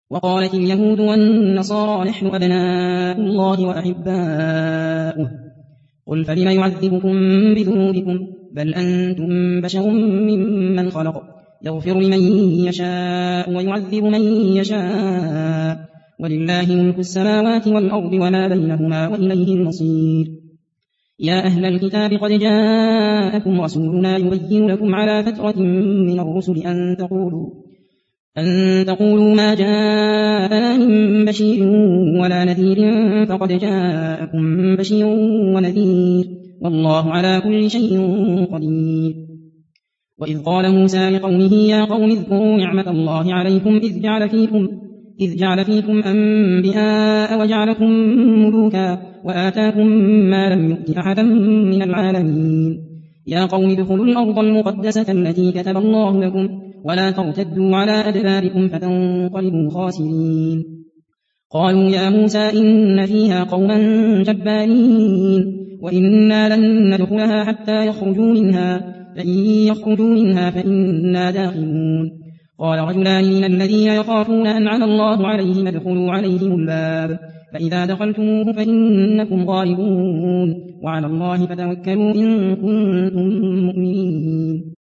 وقالت اليهود والنصارى نحن أبناء الله وأحباؤه قل فلم يعذبكم بذنوبكم بل أنتم بشر ممن خلق يغفر لمن يشاء ويعذب من يشاء ولله ملك السماوات والأرض وما بينهما وإليه المصير يا أهل الكتاب قد جاءكم رسولنا يبين لكم على فترة من الرسل أن تقولوا ما جاءنا من بشير ولا نذير فقد جاءكم بشير ونذير والله على كل شيء قدير وإذ قال موسى لقومه يا قوم اذكروا نعمة الله عليكم إذ جعل فيكم أنبياء وجعلكم ملوكا وآتاكم ما لم يؤت أحدا من العالمين يا قوم ادخلوا الأرض المقدسة التي كتب الله لكم ولا ترتدوا على أدباركم فتنقلبوا خاسرين قالوا يا موسى إن فيها قوما جبارين وإنا لن ندخلها حتى يخرجوا منها فإن يخرجوا منها فإنا داخلون قال رجلان من الذين يخافون أنعم الله عليهم ادخلوا عليهم الباب فإذا دخلتموه فإنكم غالبون وعلى الله فتوكلوا إن كنتم مؤمنين